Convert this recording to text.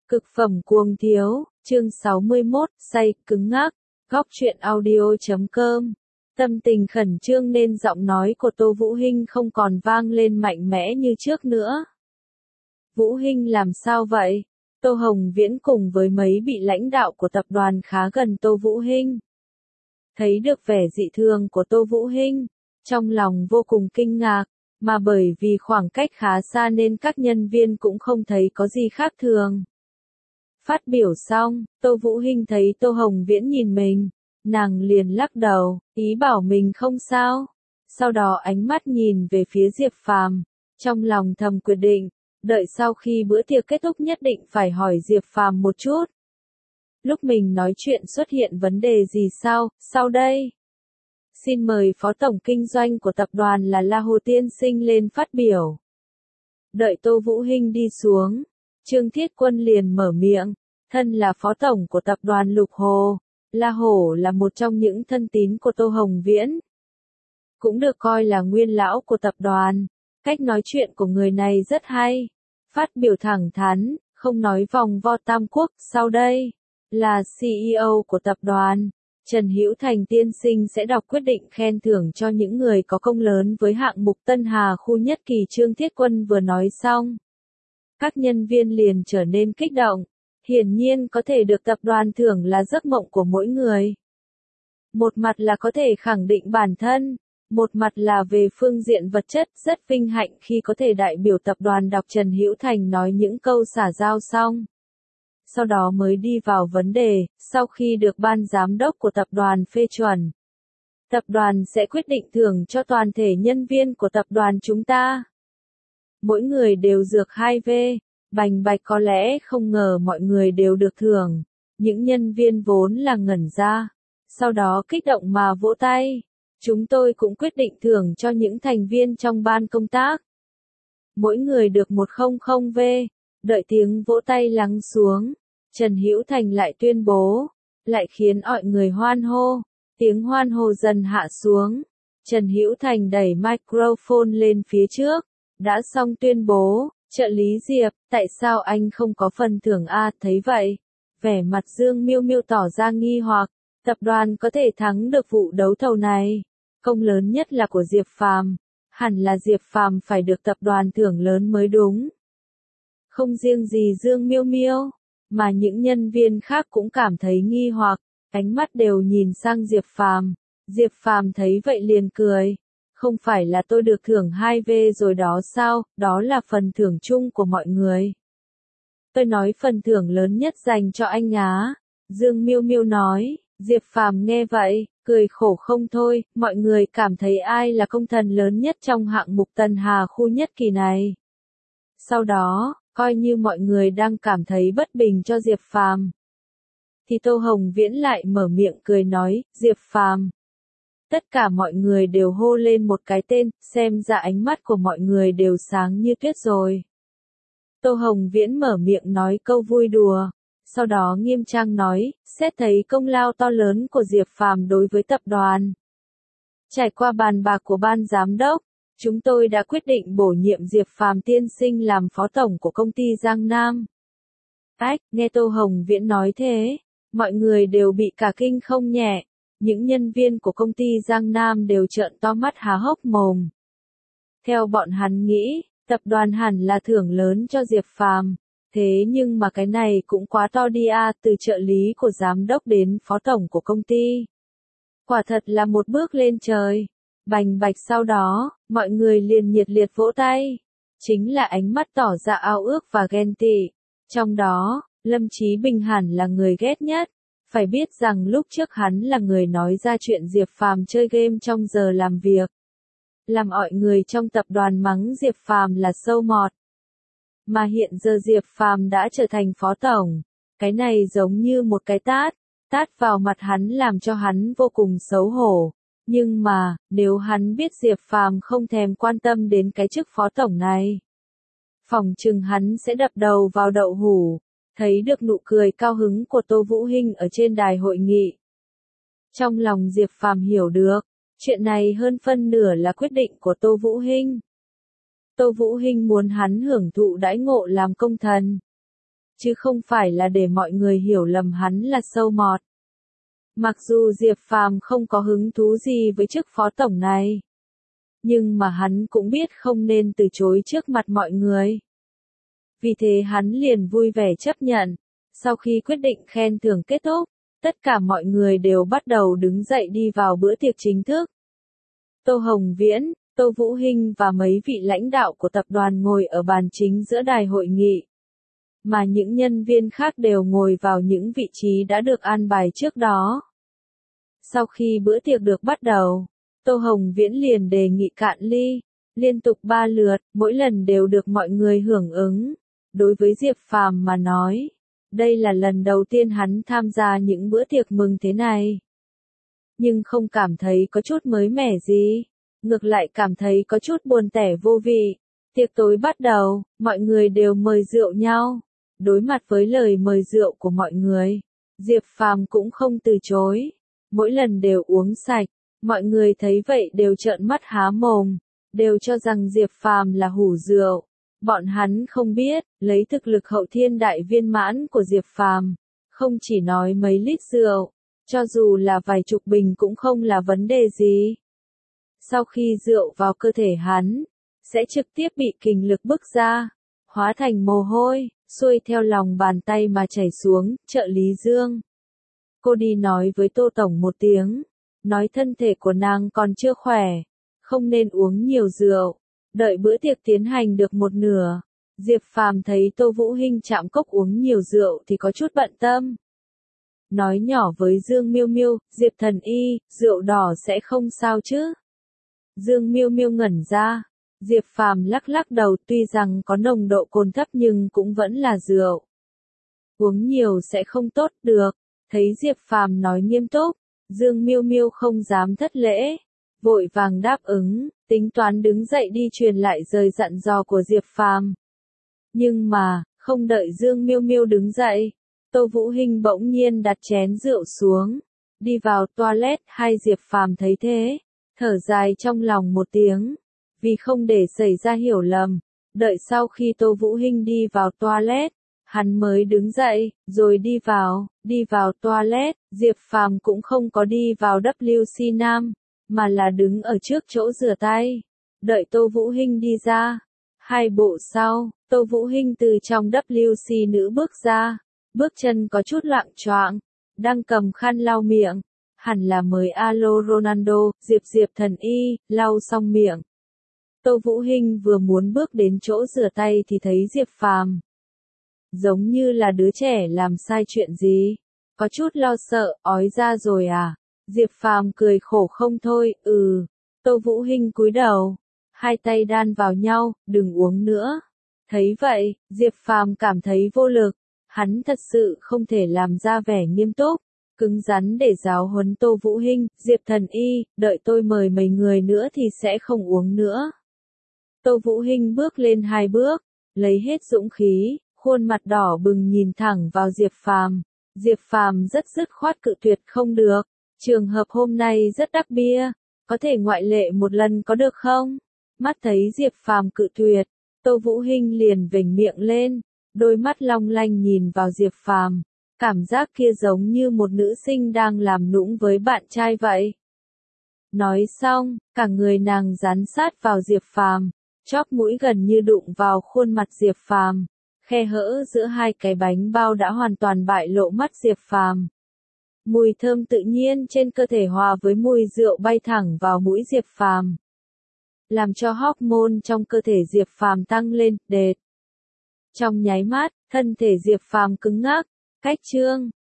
Cực phẩm cuồng thiếu, chương 61, say, cứng ngắc, góc truyện audio.com. Tâm tình khẩn trương nên giọng nói của Tô Vũ Hinh không còn vang lên mạnh mẽ như trước nữa. Vũ Hinh làm sao vậy? Tô Hồng Viễn cùng với mấy vị lãnh đạo của tập đoàn khá gần Tô Vũ Hinh. Thấy được vẻ dị thường của Tô Vũ Hinh, trong lòng vô cùng kinh ngạc, mà bởi vì khoảng cách khá xa nên các nhân viên cũng không thấy có gì khác thường. Phát biểu xong, Tô Vũ Hinh thấy Tô Hồng Viễn nhìn mình, nàng liền lắc đầu, ý bảo mình không sao. Sau đó ánh mắt nhìn về phía Diệp Phàm, trong lòng thầm quyết định, đợi sau khi bữa tiệc kết thúc nhất định phải hỏi Diệp Phàm một chút. Lúc mình nói chuyện xuất hiện vấn đề gì sao, sau đây? Xin mời Phó Tổng Kinh doanh của tập đoàn là La Hồ Tiên Sinh lên phát biểu. Đợi Tô Vũ Hinh đi xuống, Trương Thiết Quân liền mở miệng, thân là Phó Tổng của tập đoàn Lục Hồ, La Hổ là một trong những thân tín của Tô Hồng Viễn. Cũng được coi là nguyên lão của tập đoàn, cách nói chuyện của người này rất hay, phát biểu thẳng thắn, không nói vòng vo tam quốc. Sau đây, là CEO của tập đoàn, Trần Hữu Thành tiên sinh sẽ đọc quyết định khen thưởng cho những người có công lớn với hạng mục Tân Hà khu nhất kỳ. Trương Thiết Quân vừa nói xong, các nhân viên liền trở nên kích động, hiển nhiên có thể được tập đoàn thưởng là giấc mộng của mỗi người. Một mặt là có thể khẳng định bản thân, một mặt là về phương diện vật chất, rất vinh hạnh khi có thể đại biểu tập đoàn đọc Trần Hữu Thành nói những câu xả giao xong. Sau đó mới đi vào vấn đề, sau khi được ban giám đốc của tập đoàn phê chuẩn, tập đoàn sẽ quyết định thưởng cho toàn thể nhân viên của tập đoàn chúng ta. Mỗi người đều dược 2V, bành bạch. Có lẽ không ngờ mọi người đều được thưởng, những nhân viên vốn là ngẩn ra, sau đó kích động mà vỗ tay. Chúng tôi cũng quyết định thưởng cho những thành viên trong ban công tác. Mỗi người được 100V. Đợi tiếng vỗ tay lắng xuống, Trần Hữu Thành lại tuyên bố, lại khiến mọi người hoan hô. Tiếng hoan hô dần hạ xuống. Trần Hữu Thành đẩy microphone lên phía trước, đã xong tuyên bố, trợ lý Diệp, tại sao anh không có phần thưởng a? Thấy vậy, vẻ mặt Dương Miêu Miêu tỏ ra nghi hoặc, tập đoàn có thể thắng được vụ đấu thầu này, công lớn nhất là của Diệp Phàm, hẳn là Diệp Phàm phải được tập đoàn thưởng lớn mới đúng. Không riêng gì Dương Miêu Miêu, mà những nhân viên khác cũng cảm thấy nghi hoặc, ánh mắt đều nhìn sang Diệp Phàm. Diệp Phàm thấy vậy liền cười, không phải là tôi được thưởng 2V rồi đó sao, đó là phần thưởng chung của mọi người. Tôi nói phần thưởng lớn nhất dành cho anh á, Dương Miêu Miêu nói. Diệp Phàm nghe vậy, cười khổ không thôi, mọi người cảm thấy ai là công thần lớn nhất trong hạng mục Tân Hà khu nhất kỳ này. Sau đó, coi như mọi người đang cảm thấy bất bình cho Diệp Phàm, thì Tô Hồng Viễn lại mở miệng cười nói, Diệp Phàm. Tất cả mọi người đều hô lên một cái tên, xem ra ánh mắt của mọi người đều sáng như tuyết rồi. Tô Hồng Viễn mở miệng nói câu vui đùa, sau đó nghiêm trang nói, xét thấy công lao to lớn của Diệp Phàm đối với tập đoàn. Trải qua bàn bạc của ban giám đốc, chúng tôi đã quyết định bổ nhiệm Diệp Phàm tiên sinh làm phó tổng của công ty Giang Nam. Nghe Tô Hồng Viễn nói thế, mọi người đều bị cả kinh không nhẹ. Những nhân viên của công ty Giang Nam đều trợn to mắt há hốc mồm. Theo bọn hắn nghĩ, tập đoàn hẳn là thưởng lớn cho Diệp Phàm, thế nhưng mà cái này cũng quá to đi a, từ trợ lý của giám đốc đến phó tổng của công ty. Quả thật là một bước lên trời. Bành bạch. Sau đó, mọi người liền nhiệt liệt vỗ tay. Chính là ánh mắt tỏ ra ao ước và ghen tị. Trong đó, Lâm Chí Bình hẳn là người ghét nhất. Phải biết rằng lúc trước hắn là người nói ra chuyện Diệp Phàm chơi game trong giờ làm việc, làm mọi người trong tập đoàn mắng Diệp Phàm là sâu mọt. Mà hiện giờ Diệp Phàm đã trở thành phó tổng, cái này giống như một cái tát vào mặt hắn làm cho hắn vô cùng xấu hổ. Nhưng mà, nếu hắn biết Diệp Phàm không thèm quan tâm đến cái chức phó tổng này, phỏng chừng hắn sẽ đập đầu vào đậu hũ. Thấy được nụ cười cao hứng của Tô Vũ Hinh ở trên đài hội nghị, trong lòng Diệp Phàm hiểu được, chuyện này hơn phân nửa là quyết định của Tô Vũ Hinh. Tô Vũ Hinh muốn hắn hưởng thụ đãi ngộ làm công thần. chứ không phải là để mọi người hiểu lầm hắn là sâu mọt. Mặc dù Diệp Phàm không có hứng thú gì với chức phó tổng này, nhưng mà hắn cũng biết không nên từ chối trước mặt mọi người. Vì thế hắn liền vui vẻ chấp nhận. Sau khi quyết định khen thưởng kết thúc, tất cả mọi người đều bắt đầu đứng dậy đi vào bữa tiệc chính thức. Tô Hồng Viễn, Tô Vũ Hinh và mấy vị lãnh đạo của tập đoàn ngồi ở bàn chính giữa đài hội nghị, mà những nhân viên khác đều ngồi vào những vị trí đã được an bài trước đó. Sau khi bữa tiệc được bắt đầu, Tô Hồng Viễn liền đề nghị cạn ly, liên tục 3 lượt, mỗi lần đều được mọi người hưởng ứng. Đối với Diệp Phàm mà nói, đây là lần đầu tiên hắn tham gia những bữa tiệc mừng thế này. Nhưng không cảm thấy có chút mới mẻ gì, ngược lại cảm thấy có chút buồn tẻ vô vị. Tiệc tối bắt đầu, mọi người đều mời rượu nhau. Đối mặt với lời mời rượu của mọi người, Diệp Phàm cũng không từ chối. Mỗi lần đều uống sạch, mọi người thấy vậy đều trợn mắt há mồm, đều cho rằng Diệp Phàm là hủ rượu. Bọn hắn không biết, lấy thực lực hậu thiên đại viên mãn của Diệp Phàm, không chỉ nói mấy lít rượu, cho dù là vài chục bình cũng không là vấn đề gì. Sau khi rượu vào cơ thể hắn, sẽ trực tiếp bị kình lực bức ra, hóa thành mồ hôi, xuôi theo lòng bàn tay mà chảy xuống. Trợ lý Dương, cô đi nói với Tô Tổng một tiếng, nói thân thể của nàng còn chưa khỏe, không nên uống nhiều rượu. Đợi bữa tiệc tiến hành được một nửa, Diệp Phàm thấy Tô Vũ Hinh chạm cốc uống nhiều rượu thì có chút bận tâm. Nói nhỏ với Dương Miêu Miêu, Diệp thần y, rượu đỏ sẽ không sao chứ? Dương Miêu Miêu ngẩn ra, Diệp Phàm lắc lắc đầu, tuy rằng có nồng độ cồn thấp nhưng cũng vẫn là rượu. Uống nhiều sẽ không tốt được. Thấy Diệp Phàm nói nghiêm túc, Dương Miêu Miêu không dám thất lễ, vội vàng đáp ứng, tính toán đứng dậy đi truyền lại lời dặn dò của Diệp Phàm. Nhưng mà, không đợi Dương Miêu Miêu đứng dậy, Tô Vũ Hinh bỗng nhiên đặt chén rượu xuống, đi vào toilet. Hai Diệp Phàm thấy thế, thở dài trong lòng một tiếng, vì không để xảy ra hiểu lầm, đợi sau khi Tô Vũ Hinh đi vào toilet, hắn mới đứng dậy, rồi đi vào toilet. Diệp Phàm cũng không có đi vào WC nam, mà là đứng ở trước chỗ rửa tay, đợi Tô Vũ Hinh đi ra. 2 bộ sau, Tô Vũ Hinh từ trong WC nữ bước ra, bước chân có chút loạng choạng, đang cầm khăn lau miệng, hẳn là mới alo Ronaldo. Diệp thần y, lau xong miệng. Tô Vũ Hinh vừa muốn bước đến chỗ rửa tay thì thấy Diệp Phàm, giống như là đứa trẻ làm sai chuyện gì, có chút lo sợ, ói ra rồi à? Diệp Phàm cười khổ không thôi, Tô Vũ Hinh cúi đầu, hai tay đan vào nhau, đừng uống nữa. Thấy vậy, Diệp Phàm cảm thấy vô lực, hắn thật sự không thể làm ra vẻ nghiêm túc, cứng rắn để giáo huấn Tô Vũ Hinh. Diệp thần y, đợi tôi mời mấy người nữa thì sẽ không uống nữa. Tô Vũ Hinh bước lên 2 bước, lấy hết dũng khí, khuôn mặt đỏ bừng nhìn thẳng vào Diệp Phàm. Diệp Phàm rất dứt khoát cự tuyệt, không được. Trường hợp hôm nay rất đắt bia, có thể ngoại lệ một lần có được không? Mắt thấy Diệp Phàm cự tuyệt, Tô Vũ Hinh liền vểnh miệng lên, đôi mắt long lanh nhìn vào Diệp Phàm, cảm giác kia giống như một nữ sinh đang làm nũng với bạn trai vậy. Nói xong, cả người nàng dán sát vào Diệp Phàm, chóp mũi gần như đụng vào khuôn mặt Diệp Phàm, khe hở giữa hai cái bánh bao đã hoàn toàn bại lộ mắt Diệp Phàm. Mùi thơm tự nhiên trên cơ thể hòa với mùi rượu bay thẳng vào mũi Diệp Phàm, làm cho hormone trong cơ thể Diệp Phàm tăng lên, đệt. Trong nháy mắt, thân thể Diệp Phàm cứng ngắc, cách chương